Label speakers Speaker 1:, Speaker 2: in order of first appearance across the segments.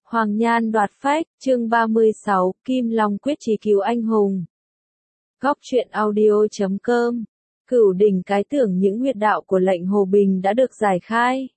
Speaker 1: Hoàng Nhan đoạt phách, chương 36, Kim Long quyết chí cứu anh hùng. Góc truyện audio.com. Cửu đỉnh cái tưởng những huyệt đạo của lệnh Hồ Bình đã được giải khai.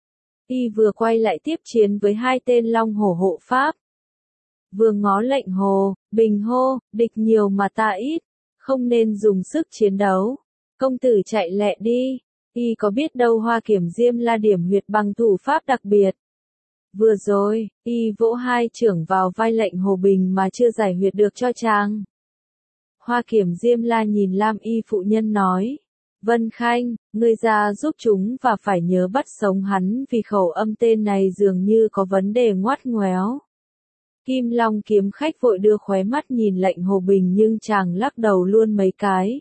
Speaker 1: Y vừa quay lại tiếp chiến với hai tên Long Hổ hộ pháp. Vừa ngó lệnh Hồ, Bình hô, địch nhiều mà ta ít, không nên dùng sức chiến đấu. Công tử chạy lẹ đi, Y có biết đâu Hoa Kiểm Diêm La điểm huyệt bằng thủ pháp đặc biệt. Vừa rồi, Y vỗ hai chưởng vào vai lệnh Hồ Bình mà chưa giải huyệt được cho chàng. Hoa Kiểm Diêm La nhìn Lam Y phụ nhân nói, Vân Khanh, ngươi ra giúp chúng và phải nhớ bắt sống hắn vì khẩu âm tên này dường như có vấn đề ngoắt ngoéo. Kim Long kiếm khách vội đưa khóe mắt nhìn lệnh Hồ Bình nhưng chàng lắc đầu luôn mấy cái.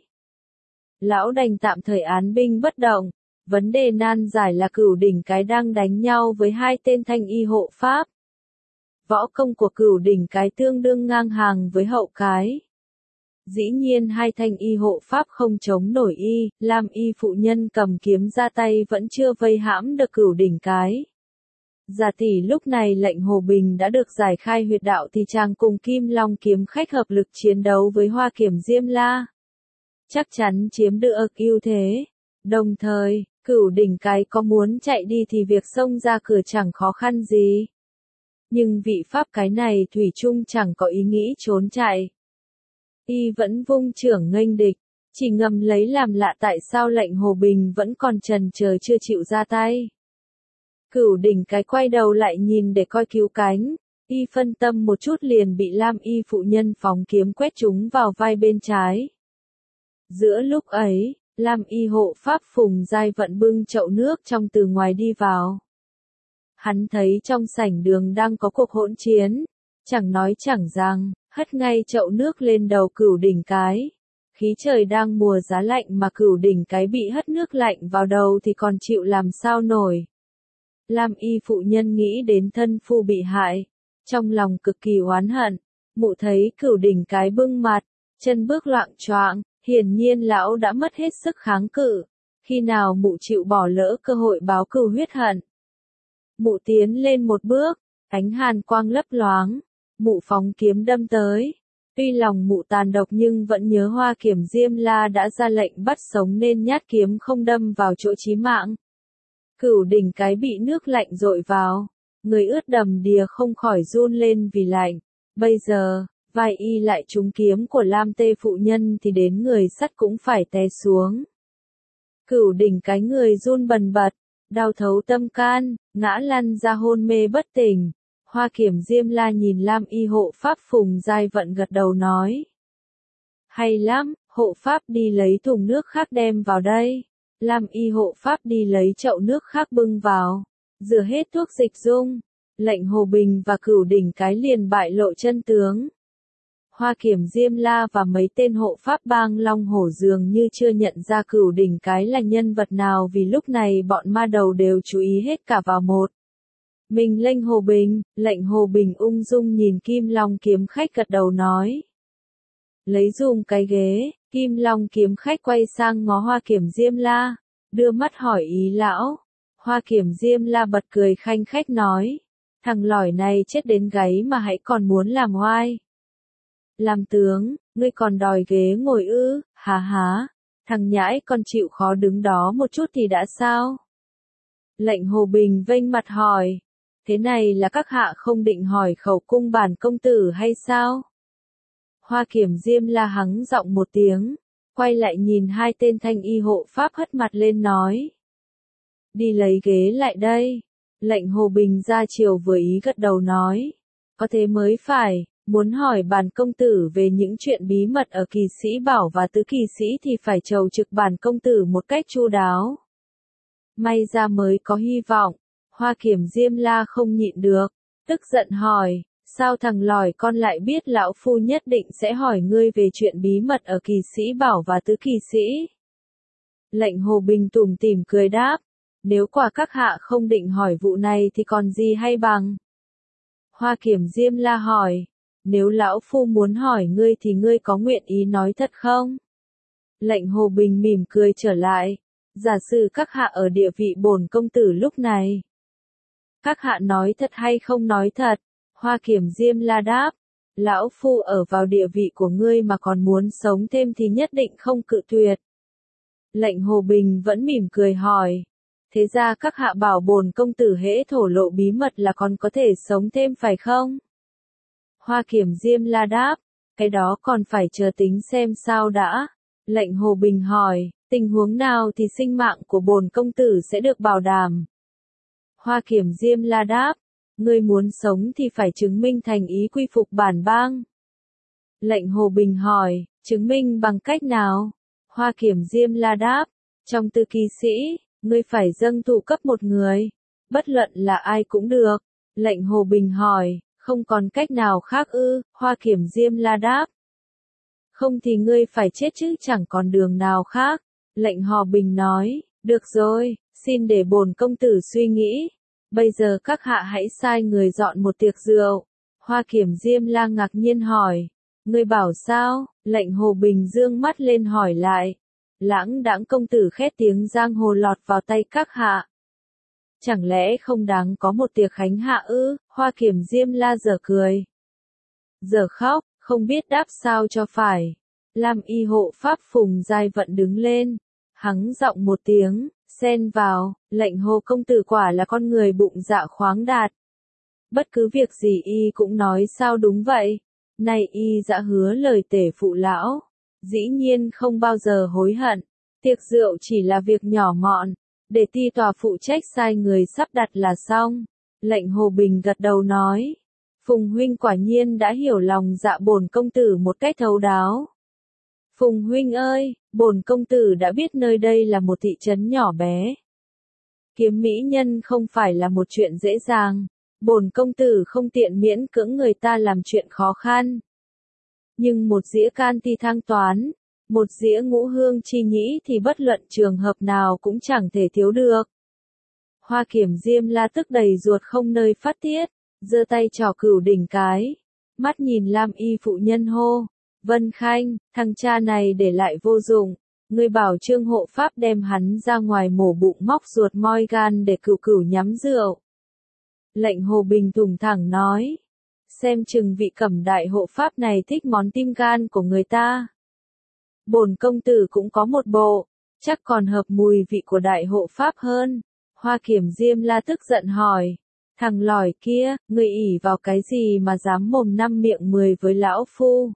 Speaker 1: Lão đành tạm thời án binh bất động, vấn đề nan giải là Cửu đỉnh cái đang đánh nhau với hai tên thanh y hộ pháp. Võ công của Cửu đỉnh cái tương đương ngang hàng với hậu cái. Dĩ nhiên hai thanh y hộ pháp không chống nổi Y, Lam Y phụ nhân cầm kiếm ra tay vẫn chưa vây hãm được Cửu đỉnh cái. Giả tỷ lúc này lệnh Hồ Bình đã được giải khai huyệt đạo thì chàng cùng Kim Long kiếm khách hợp lực chiến đấu với Hoa Kiểm Diêm La. Chắc chắn chiếm được ưu thế. Đồng thời, Cửu đỉnh cái có muốn chạy đi thì việc xông ra cửa chẳng khó khăn gì. Nhưng vị pháp cái này thủy chung chẳng có ý nghĩ trốn chạy. Y vẫn vung chưởng nghênh địch, chỉ ngầm lấy làm lạ tại sao lệnh Hồ Bình vẫn còn chần chờ chưa chịu ra tay. Cửu đỉnh cái quay đầu lại nhìn để coi cứu cánh, Y phân tâm một chút liền bị Lam Y phụ nhân phóng kiếm quét trúng vào vai bên trái. Giữa lúc ấy, Lam Y hộ pháp Phùng Giai Vận bưng chậu nước trong từ ngoài đi vào. Hắn thấy trong sảnh đường đang có cuộc hỗn chiến, chẳng nói chẳng rằng, hất ngay chậu nước lên đầu Cửu đỉnh cái. Khí trời đang mùa giá lạnh mà Cửu đỉnh cái bị hất nước lạnh vào đầu thì còn chịu làm sao nổi. Lam Y phụ nhân nghĩ đến thân phu bị hại, trong lòng cực kỳ oán hận. Mụ thấy Cửu đỉnh cái bưng mặt, chân bước loạng choạng, hiển nhiên lão đã mất hết sức kháng cự. Khi nào mụ chịu bỏ lỡ cơ hội báo cừu huyết hận. Mụ tiến lên một bước, ánh hàn quang lấp loáng, mụ phóng kiếm đâm tới. Tuy lòng mụ tàn độc nhưng vẫn nhớ Hoa Kiểm Diêm La đã ra lệnh bắt sống nên nhát kiếm không đâm vào chỗ chí mạng. Cửu đỉnh cái bị nước lạnh dội vào, người ướt đầm đìa không khỏi run lên vì lạnh. Bây giờ, vai Y lại trúng kiếm của Lam Tê phụ nhân thì đến người sắt cũng phải té xuống. Cửu đỉnh cái người run bần bật, đau thấu tâm can, ngã lăn ra hôn mê bất tỉnh. Hoa Kiểm Diêm La nhìn Lam Y hộ pháp Phùng Giai Vận gật đầu nói. Hay lắm, hộ pháp đi lấy thùng nước khác đem vào đây. Lam Y hộ pháp đi lấy chậu nước khác bưng vào. Rửa hết thuốc dịch dung. Lệnh Hồ Bình và Cửu đỉnh cái liền bại lộ chân tướng. Hoa Kiểm Diêm La và mấy tên hộ pháp bang Long Hổ dường như chưa nhận ra Cửu đỉnh cái là nhân vật nào vì lúc này bọn ma đầu đều chú ý hết cả vào một. Mình lệnh Hồ Bình ung dung nhìn Kim Long kiếm khách gật đầu nói. Lấy dùm cái ghế, Kim Long kiếm khách quay sang ngó Hoa Kiểm Diêm La, đưa mắt hỏi ý lão. Hoa Kiểm Diêm La bật cười khanh khách nói. Thằng lỏi này chết đến gáy mà hãy còn muốn làm oai. Làm tướng, ngươi còn đòi ghế ngồi ư, há há, thằng nhãi còn chịu khó đứng đó một chút thì đã sao? Lệnh Hồ Bình vênh mặt hỏi, thế này là các hạ không định hỏi khẩu cung bản công tử hay sao? Hoa Kiểm Diêm La hắng giọng một tiếng, quay lại nhìn hai tên thanh y hộ pháp hất mặt lên nói. Đi lấy ghế lại đây. Lệnh Hồ Bình ra chiều vừa ý gật đầu nói, có thế mới phải. Muốn hỏi bản công tử về những chuyện bí mật ở Kỳ Sĩ Bảo và Tứ Kỳ Sĩ thì phải chầu trực bản công tử một cách chu đáo. May ra mới có hy vọng. Hoa Kiểm Diêm La không nhịn được, tức giận hỏi, sao thằng lỏi con lại biết lão phu nhất định sẽ hỏi ngươi về chuyện bí mật ở Kỳ Sĩ Bảo và Tứ Kỳ Sĩ? Lệnh Hồ Bình tủm tỉm cười đáp, nếu quả các hạ không định hỏi vụ này thì còn gì hay bằng? Hoa Kiểm Diêm La hỏi. Nếu lão phu muốn hỏi ngươi thì ngươi có nguyện ý nói thật không? Lệnh Hồ Bình mỉm cười trở lại. Giả sử các hạ ở địa vị bổn công tử lúc này. Các hạ nói thật hay không nói thật? Hoa Kiểm Diêm La đáp, lão phu ở vào địa vị của ngươi mà còn muốn sống thêm thì nhất định không cự tuyệt. Lệnh Hồ Bình vẫn mỉm cười hỏi, thế ra các hạ bảo bổn công tử hễ thổ lộ bí mật là còn có thể sống thêm phải không? Hoa Kiểm Diêm La đáp, cái đó còn phải chờ tính xem sao đã. Lệnh Hồ Bình hỏi, tình huống nào thì sinh mạng của bổn công tử sẽ được bảo đảm? Hoa Kiểm Diêm La đáp, ngươi muốn sống thì phải chứng minh thành ý quy phục bản bang. Lệnh Hồ Bình hỏi, chứng minh bằng cách nào? Hoa Kiểm Diêm La đáp, trong tư kỵ sĩ, ngươi phải dâng thụ cấp một người. Bất luận là ai cũng được. Lệnh Hồ Bình hỏi, không còn cách nào khác ư? Hoa Kiểm Diêm La đáp, không thì ngươi phải chết chứ chẳng còn đường nào khác. Lệnh Hồ Bình nói, được rồi, xin để bổn công tử suy nghĩ. Bây giờ các hạ hãy sai người dọn một tiệc rượu. Hoa Kiểm Diêm La ngạc nhiên hỏi, ngươi bảo sao? Lệnh Hồ Bình dương mắt lên hỏi lại, lãng đãng công tử khét tiếng giang hồ lọt vào tay các hạ. Chẳng lẽ không đáng có một tiệc khánh hạ ư? Hoa Kiểm Diêm La giờ cười, giờ khóc, không biết đáp sao cho phải. Lam y hộ pháp Phùng Giai Vận đứng lên, hắng giọng một tiếng, xen vào, lệnh Hồ công tử quả là con người bụng dạ khoáng đạt. Bất cứ việc gì y cũng nói sao đúng vậy. Nay y đã hứa lời tể phụ lão, dĩ nhiên không bao giờ hối hận. Tiệc rượu chỉ là việc nhỏ mọn, để ti tòa phụ trách sai người sắp đặt là xong. Lệnh Hồ Bình gật đầu nói, Phùng huynh quả nhiên đã hiểu lòng dạ bổn công tử một cách thấu đáo. Phùng huynh ơi, bổn công tử đã biết nơi đây là một thị trấn nhỏ bé. Kiếm mỹ nhân không phải là một chuyện dễ dàng. Bổn công tử không tiện miễn cưỡng người ta làm chuyện khó khăn. Nhưng một dĩa can ti thang toán, một dĩa ngũ hương chi nhĩ thì bất luận trường hợp nào cũng chẳng thể thiếu được. Hoa Kiểm Diêm La tức đầy ruột không nơi phát tiết, giơ tay trỏ cửu đỉnh cái, mắt nhìn Lam y phụ nhân hô, Vân Khanh, thằng cha này để lại vô dụng, ngươi bảo Trương hộ pháp đem hắn ra ngoài mổ bụng móc ruột moi gan để cửu cửu nhắm rượu. Lệnh Hồ Bình thủng thẳng nói, xem chừng vị Cẩm đại hộ pháp này thích món tim gan của người ta. Bổn công tử cũng có một bộ, chắc còn hợp mùi vị của đại hộ pháp hơn. Hoa Kiểm Diêm La tức giận hỏi, thằng lỏi kia, ngươi ỷ vào cái gì mà dám mồm năm miệng 10 với lão phu?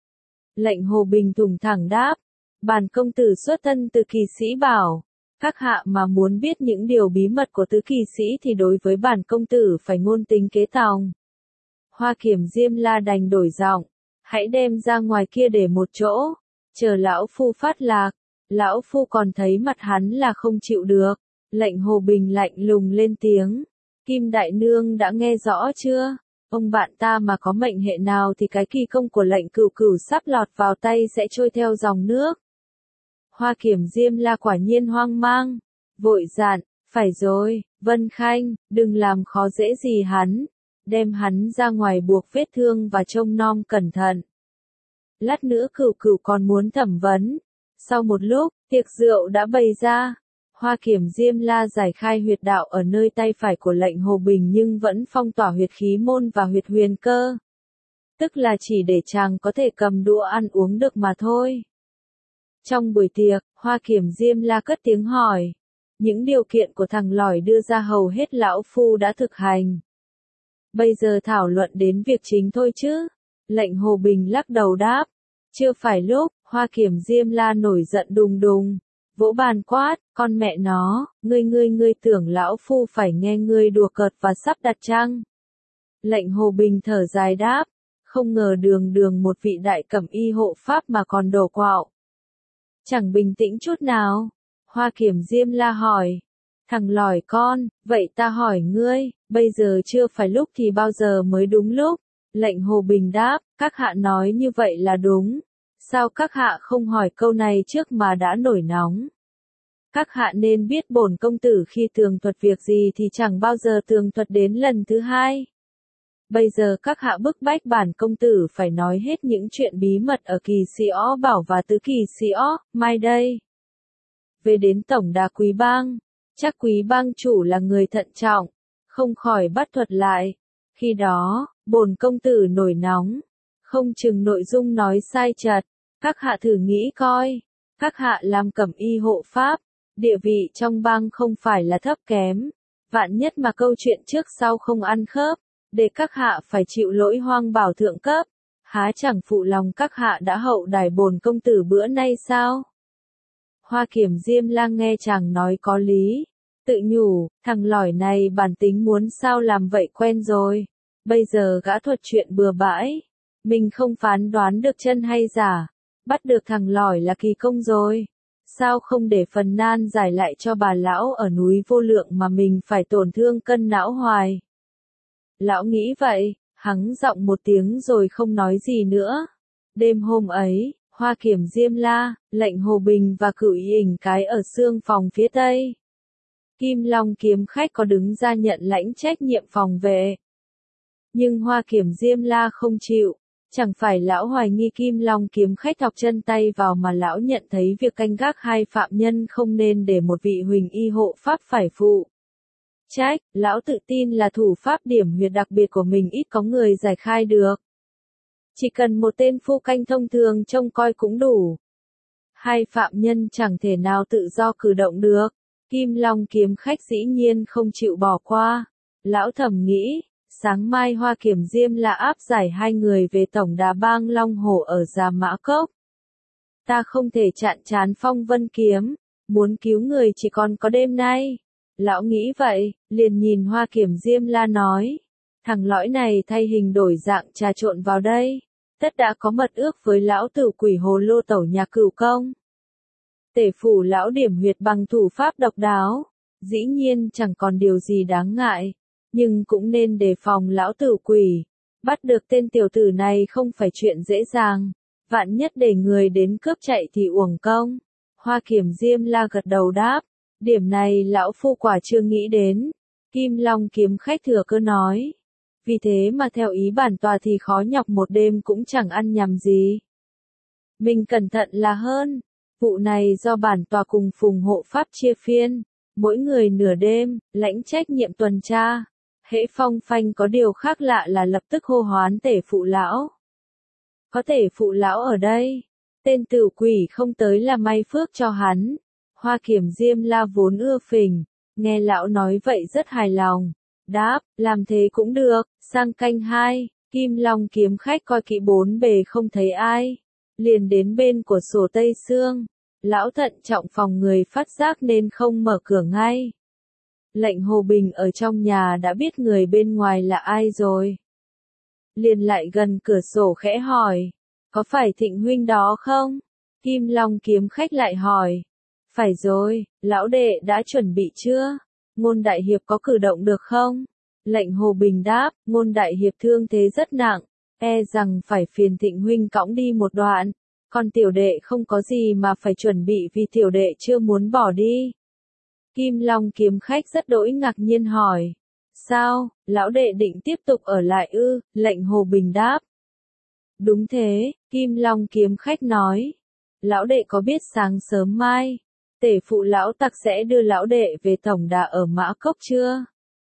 Speaker 1: Lệnh Hồ Bình thủng thẳng đáp, bản công tử xuất thân từ kỳ sĩ bảo. Các hạ mà muốn biết những điều bí mật của tứ kỳ sĩ thì đối với bản công tử phải ngôn tính kế tòng. Hoa Kiểm Diêm La đành đổi giọng, hãy đem ra ngoài kia để một chỗ, chờ lão phu phát lạc. Lão phu còn thấy mặt hắn là không chịu được. Lệnh Hồ Bình lạnh lùng lên tiếng, Kim Đại Nương đã nghe rõ chưa? Ông bạn ta mà có mệnh hệ nào thì cái kỳ công của lệnh cửu cửu sắp lọt vào tay sẽ trôi theo dòng nước. Hoa Kiểm Diêm La quả nhiên hoang mang, vội dặn, phải rồi, Vân Khanh, đừng làm khó dễ gì hắn, đem hắn ra ngoài buộc vết thương và trông nom cẩn thận. Lát nữa cửu cửu còn muốn thẩm vấn. Sau một lúc, tiệc rượu đã bày ra. Hoa Kiểm Diêm La giải khai huyệt đạo ở nơi tay phải của lệnh Hồ Bình nhưng vẫn phong tỏa huyệt khí môn và huyệt huyền cơ. Tức là chỉ để chàng có thể cầm đũa ăn uống được mà thôi. Trong buổi tiệc, Hoa Kiểm Diêm La cất tiếng hỏi. Những điều kiện của thằng lỏi đưa ra hầu hết lão phu đã thực hành. Bây giờ thảo luận đến việc chính thôi chứ. Lệnh Hồ Bình lắc đầu đáp. Chưa phải lúc. Hoa Kiểm Diêm La nổi giận đùng đùng. Vỗ bàn quát, con mẹ nó, ngươi tưởng lão phu phải nghe ngươi đùa cợt và sắp đặt chăng? Lệnh Hồ Bình thở dài đáp. Không ngờ đường một vị đại cẩm y hộ pháp mà còn đổ quạo. Chẳng bình tĩnh chút nào. Hoa Kiểm Diêm La hỏi. Thằng lỏi con, vậy ta hỏi ngươi, bây giờ chưa phải lúc thì bao giờ mới đúng lúc? Lệnh Hồ Bình đáp, các hạ nói như vậy là đúng. Sao các hạ không hỏi câu này trước mà đã nổi nóng? Các hạ nên biết bổn công tử khi tường thuật việc gì thì chẳng bao giờ tường thuật đến lần thứ hai. Bây giờ các hạ bức bách bản công tử phải nói hết những chuyện bí mật ở kỳ sĩ ó bảo và tứ kỳ sĩ ó, mai đây. Về đến tổng đà quý bang, chắc quý bang chủ là người thận trọng, không khỏi bắt thuật lại. Khi đó, bổn công tử nổi nóng, không chừng nội dung nói sai chật, các hạ thử nghĩ coi, các hạ làm cẩm y hộ pháp, địa vị trong bang không phải là thấp kém, vạn nhất mà câu chuyện trước sau không ăn khớp, để các hạ phải chịu lỗi hoang bảo thượng cấp, há chẳng phụ lòng các hạ đã hậu đãi bổn công tử bữa nay sao? Hoa Kiểm Diêm La nghe chàng nói có lý, tự nhủ, thằng lỏi này bản tính muốn sao làm vậy quen rồi, bây giờ gã thuật chuyện bừa bãi, mình không phán đoán được chân hay giả, bắt được thằng lỏi là kỳ công rồi, sao không để phần nan giải lại cho bà lão ở núi Vô Lượng mà mình phải tổn thương cân não hoài. Lão nghĩ vậy, hắng giọng một tiếng rồi không nói gì nữa. Đêm hôm ấy, Hoa Kiểm Diêm La, Lệnh Hồ Bình và Cửu Y Ỉnh cái ở xương phòng phía tây. Kim Long kiếm khách có đứng ra nhận lãnh trách nhiệm phòng vệ. Nhưng Hoa Kiểm Diêm La không chịu, chẳng phải lão hoài nghi Kim Long kiếm khách thọc chân tay vào mà lão nhận thấy việc canh gác hai phạm nhân không nên để một vị huỳnh y hộ pháp phải phụ trách, lão tự tin là thủ pháp điểm huyệt đặc biệt của mình ít có người giải khai được. Chỉ cần một tên phu canh thông thường trông coi cũng đủ. Hai phạm nhân chẳng thể nào tự do cử động được. Kim Long kiếm khách dĩ nhiên không chịu bỏ qua. Lão thầm nghĩ, sáng mai Hoa Kiểm Diêm là áp giải hai người về tổng đà bang Long Hổ ở Già Mã Cốc. Ta không thể chặn trán phong vân kiếm, muốn cứu người chỉ còn có đêm nay. Lão nghĩ vậy, liền nhìn Hoa Kiểm Diêm La nói, thằng lõi này thay hình đổi dạng trà trộn vào đây, tất đã có mật ước với lão tử quỷ hồ lô tẩu nhà Cửu Công. Tể phủ lão điểm huyệt bằng thủ pháp độc đáo, dĩ nhiên chẳng còn điều gì đáng ngại, nhưng cũng nên đề phòng lão tử quỷ, bắt được tên tiểu tử này không phải chuyện dễ dàng, vạn nhất để người đến cướp chạy thì uổng công. Hoa Kiểm Diêm La gật đầu đáp, điểm này lão phu quả chưa nghĩ đến. Kim Long kiếm khách thừa cơ nói, vì thế mà theo ý bản tòa thì khó nhọc một đêm cũng chẳng ăn nhầm gì. Mình cẩn thận là hơn, vụ này do bản tòa cùng phùng hộ pháp chia phiên, mỗi người nửa đêm, lãnh trách nhiệm tuần tra. Hễ phong phanh có điều khác lạ là lập tức hô hoán tể phụ lão. Có tể phụ lão ở đây, tên tử quỷ không tới là may phước cho hắn. Hoa Kiểm Diêm La vốn ưa phình, nghe lão nói vậy rất hài lòng, đáp, làm thế cũng được. Sang canh 2, Kim Long kiếm khách coi kỹ bốn bề không thấy ai, liền đến bên của sổ Tây Sương, lão thận trọng phòng người phát giác nên không mở cửa ngay. Lệnh Hồ Bình ở trong nhà đã biết người bên ngoài là ai rồi. Liền lại gần cửa sổ khẽ hỏi, có phải Thịnh huynh đó không? Kim Long kiếm khách lại hỏi, phải rồi, lão đệ đã chuẩn bị chưa? Ngôn đại hiệp có cử động được không? Lệnh Hồ Bình đáp, Ngôn đại hiệp thương thế rất nặng, e rằng phải phiền Thịnh huynh cõng đi một đoạn, còn tiểu đệ không có gì mà phải chuẩn bị vì tiểu đệ chưa muốn bỏ đi. Kim Long kiếm khách rất đỗi ngạc nhiên hỏi, sao, lão đệ định tiếp tục ở lại ư? Lệnh Hồ Bình đáp, đúng thế, Kim Long kiếm khách nói, lão đệ có biết sáng sớm mai, tể phụ lão tặc sẽ đưa lão đệ về tổng đà ở Mã Cốc chưa?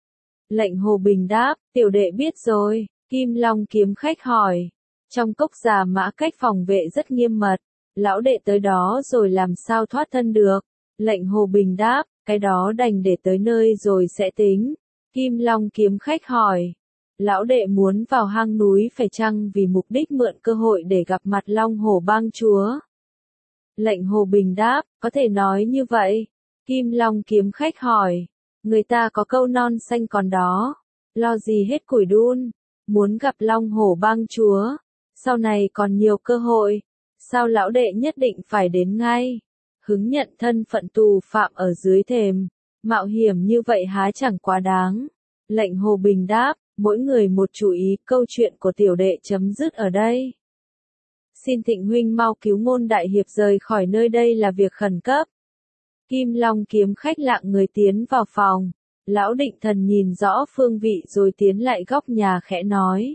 Speaker 1: Lệnh Hồ Bình đáp, tiểu đệ biết rồi. Kim Long kiếm khách hỏi, trong cốc Già Mã cách phòng vệ rất nghiêm mật, lão đệ tới đó rồi làm sao thoát thân được? Lệnh Hồ Bình đáp, cái đó đành để tới nơi rồi sẽ tính. Kim Long kiếm khách hỏi, lão đệ muốn vào hang núi phải chăng vì mục đích mượn cơ hội để gặp mặt Long Hổ bang chúa? Lệnh Hồ Bình đáp, có thể nói như vậy. Kim Long kiếm khách hỏi, người ta có câu non xanh còn đó, lo gì hết củi đun, muốn gặp Long Hổ bang chúa, sau này còn nhiều cơ hội, sao lão đệ nhất định phải đến ngay? Hứng nhận thân phận tù phạm ở dưới thềm, mạo hiểm như vậy há chẳng quá đáng. Lệnh Hồ Bình đáp, mỗi người một chủ ý, câu chuyện của tiểu đệ chấm dứt ở đây. Xin Thịnh huynh mau cứu Ngôn đại hiệp rời khỏi nơi đây là việc khẩn cấp. Kim Long kiếm khách lặng người tiến vào phòng, lão định thần nhìn rõ phương vị rồi tiến lại góc nhà khẽ nói.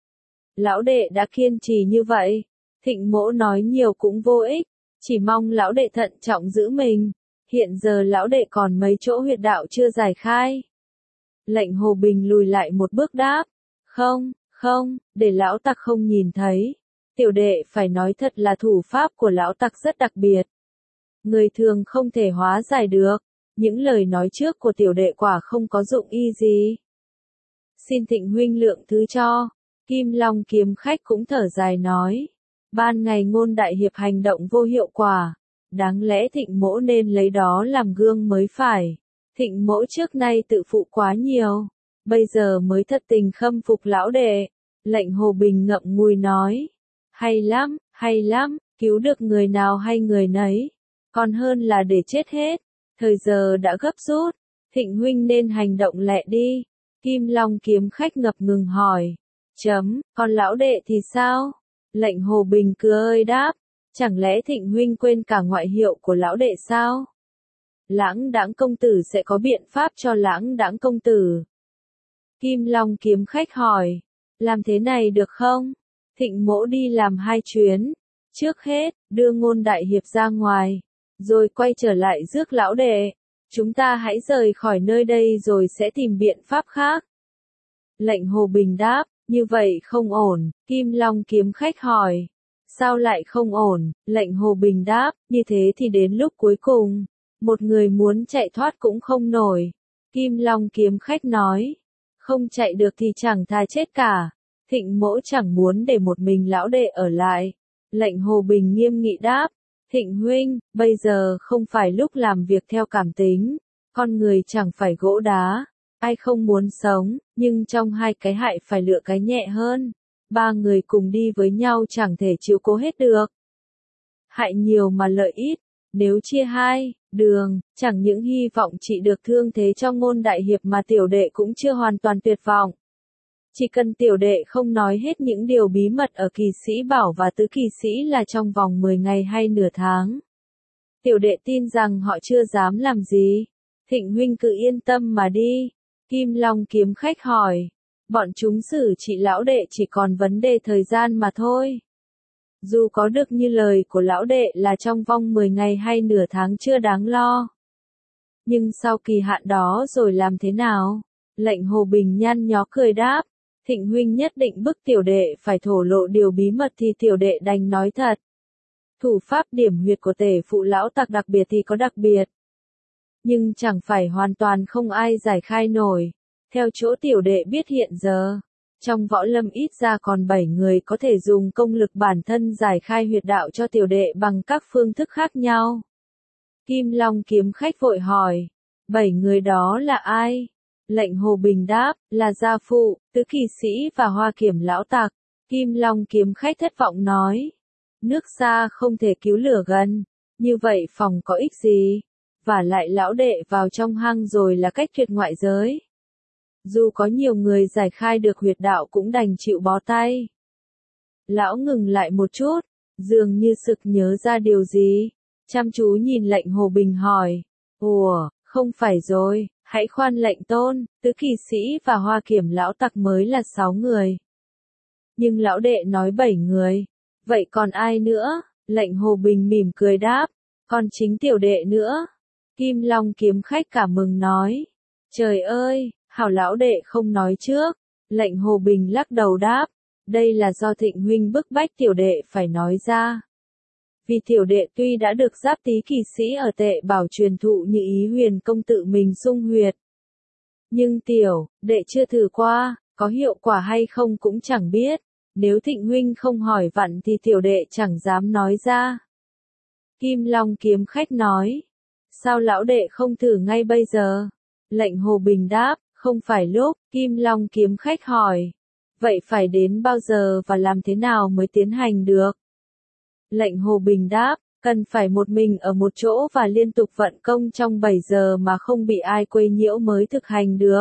Speaker 1: Lão đệ đã kiên trì như vậy, Thịnh mỗ nói nhiều cũng vô ích, chỉ mong lão đệ thận trọng giữ mình, hiện giờ lão đệ còn mấy chỗ huyệt đạo chưa giải khai. Lệnh Hồ Bình lùi lại một bước đáp, Không, không, để lão tặc không nhìn thấy. Tiểu đệ phải nói thật là thủ pháp của lão tặc rất đặc biệt. Người thường không thể hóa giải được. Những lời nói trước của tiểu đệ quả không có dụng ý gì. Xin Thịnh huynh lượng thứ cho. Kim Long kiếm khách cũng thở dài nói. Ban ngày Ngôn đại hiệp hành động vô hiệu quả. Đáng lẽ Thịnh mỗ nên lấy đó làm gương mới phải. Thịnh mỗ trước nay tự phụ quá nhiều. Bây giờ mới thật tình khâm phục lão đệ. Lệnh Hồ Bình ngậm ngùi nói. Hay lắm, cứu được người nào hay người nấy. Còn hơn là để chết hết. Thời giờ đã gấp rút. Thịnh huynh nên hành động lẹ đi. Kim Long kiếm khách ngập ngừng hỏi. Còn lão đệ thì sao? Lệnh Hồ Bình cười đáp. Chẳng lẽ Thịnh huynh quên cả ngoại hiệu của lão đệ sao? Lãng Đãng công tử sẽ có biện pháp cho Lãng Đãng công tử. Kim Long kiếm khách hỏi. Làm thế này được không? Thịnh mỗ đi làm 2 chuyến. Trước hết, đưa Ngôn đại hiệp ra ngoài. Rồi quay trở lại rước lão đệ. Chúng ta hãy rời khỏi nơi đây rồi sẽ tìm biện pháp khác. Lệnh Hồ Bình đáp. Như vậy không ổn. Kim Long kiếm khách hỏi. Sao lại không ổn? Lệnh Hồ Bình đáp. Như thế thì đến lúc cuối cùng, một người muốn chạy thoát cũng không nổi. Kim Long kiếm khách nói. Không chạy được thì chẳng thà chết cả. Thịnh mỗ chẳng muốn để một mình lão đệ ở lại. Lệnh Hồ Bình nghiêm nghị đáp. Thịnh huynh, bây giờ không phải lúc làm việc theo cảm tính. Con người chẳng phải gỗ đá. Ai không muốn sống, nhưng trong 2 cái hại phải lựa cái nhẹ hơn. 3 người cùng đi với nhau chẳng thể chiếu cố hết được. Hại nhiều mà lợi ít. Nếu chia 2 đường, chẳng những hy vọng trị được thương thế cho Ngôn đại hiệp mà tiểu đệ cũng chưa hoàn toàn tuyệt vọng. Chỉ cần tiểu đệ không nói hết những điều bí mật ở Kỳ Sĩ Bảo và Tứ Kỳ Sĩ là trong vòng 10 ngày hay nửa tháng. Tiểu đệ tin rằng họ chưa dám làm gì. Thịnh huynh cứ yên tâm mà đi. Kim Long kiếm khách hỏi. Bọn chúng xử trị lão đệ chỉ còn vấn đề thời gian mà thôi. Dù có được như lời của lão đệ là trong vòng 10 ngày hay nửa tháng chưa đáng lo. Nhưng sau kỳ hạn đó rồi làm thế nào? Lệnh Hồ Bình nhăn nhó cười đáp. Thịnh huynh nhất định bức tiểu đệ phải thổ lộ điều bí mật thì tiểu đệ đành nói thật. Thủ pháp điểm huyệt của tể phụ lão tặc đặc biệt thì có đặc biệt. Nhưng chẳng phải hoàn toàn không ai giải khai nổi. Theo chỗ tiểu đệ biết hiện giờ, trong võ lâm ít ra còn 7 người có thể dùng công lực bản thân giải khai huyệt đạo cho tiểu đệ bằng các phương thức khác nhau. Kim Long kiếm khách vội hỏi. 7 người đó là ai? Lệnh Hồ Bình đáp, là Gia Phụ, Tứ Kỳ Sĩ và Hoa Kiểm lão tặc. Kim Long kiếm khách thất vọng nói. Nước xa không thể cứu lửa gần. Như vậy phòng có ích gì? Và lại lão đệ vào trong hang rồi là cách tuyệt ngoại giới. Dù có nhiều người giải khai được huyệt đạo cũng đành chịu bó tay. Lão ngừng lại một chút, dường như sực nhớ ra điều gì. Chăm chú nhìn Lệnh Hồ Bình hỏi. Ủa, không phải rồi, hãy khoan lệnh tôn, Tứ Kỳ Sĩ và Hoa Kiểm lão tặc mới là 6 người. Nhưng lão đệ nói 7 người. Vậy còn ai nữa? Lệnh Hồ Bình mỉm cười đáp. Còn chính tiểu đệ nữa. Kim Long kiếm khách cảm mừng nói. Trời ơi, hảo lão đệ không nói trước. Lệnh Hồ Bình lắc đầu đáp. Đây là do Thịnh huynh bức bách tiểu đệ phải nói ra. Vì tiểu đệ tuy đã được Giáp Tý Kỳ Sĩ ở Tệ Bảo truyền thụ như ý huyền công tự mình xung huyệt. Nhưng tiểu đệ chưa thử qua, có hiệu quả hay không cũng chẳng biết. Nếu Thịnh huynh không hỏi vặn thì tiểu đệ chẳng dám nói ra. Kim Long kiếm khách nói. Sao lão đệ không thử ngay bây giờ? Lệnh Hồ Bình đáp, không phải lúc. Kim Long kiếm khách hỏi. Vậy phải đến bao giờ và làm thế nào mới tiến hành được? Lệnh Hồ Bình đáp, cần phải một mình ở một chỗ và liên tục vận công trong 7 giờ mà không bị ai quấy nhiễu mới thực hành được.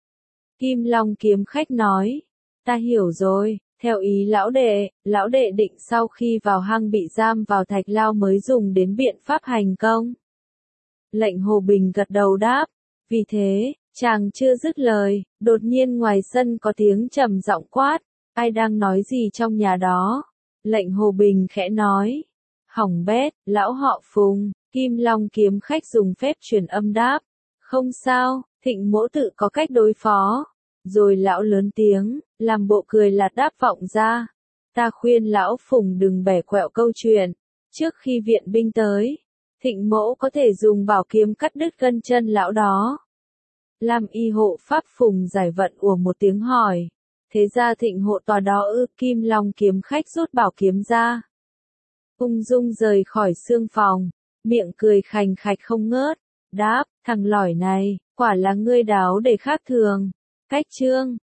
Speaker 1: Kim Long kiếm khách nói. Ta hiểu rồi. Theo ý lão đệ định sau khi vào hang bị giam vào thạch lao mới dùng đến biện pháp hành công. Lệnh Hồ Bình gật đầu đáp. Vì thế, chàng chưa dứt lời, đột nhiên ngoài sân có tiếng trầm giọng quát. Ai đang nói gì trong nhà đó? Lệnh Hồ Bình khẽ nói. Hỏng bét, lão họ Phùng. Kim Long kiếm khách dùng phép truyền âm đáp. Không sao, Thịnh mỗ tự có cách đối phó. Rồi lão lớn tiếng, làm bộ cười lạt đáp vọng ra. Ta khuyên lão Phùng đừng bẻ quẹo câu chuyện. Trước khi viện binh tới, Thịnh mẫu có thể dùng bảo kiếm cắt đứt gân chân lão đó. Làm y hộ pháp Phùng giải vận ủa một tiếng hỏi. Thế ra Thịnh hộ tòa đó ư? Kim Long kiếm khách rút bảo kiếm ra. Ung dung rời khỏi xương phòng, miệng cười khành khạch không ngớt. Đáp, thằng lỏi này, quả là ngươi đáo để khác thường. Cách chương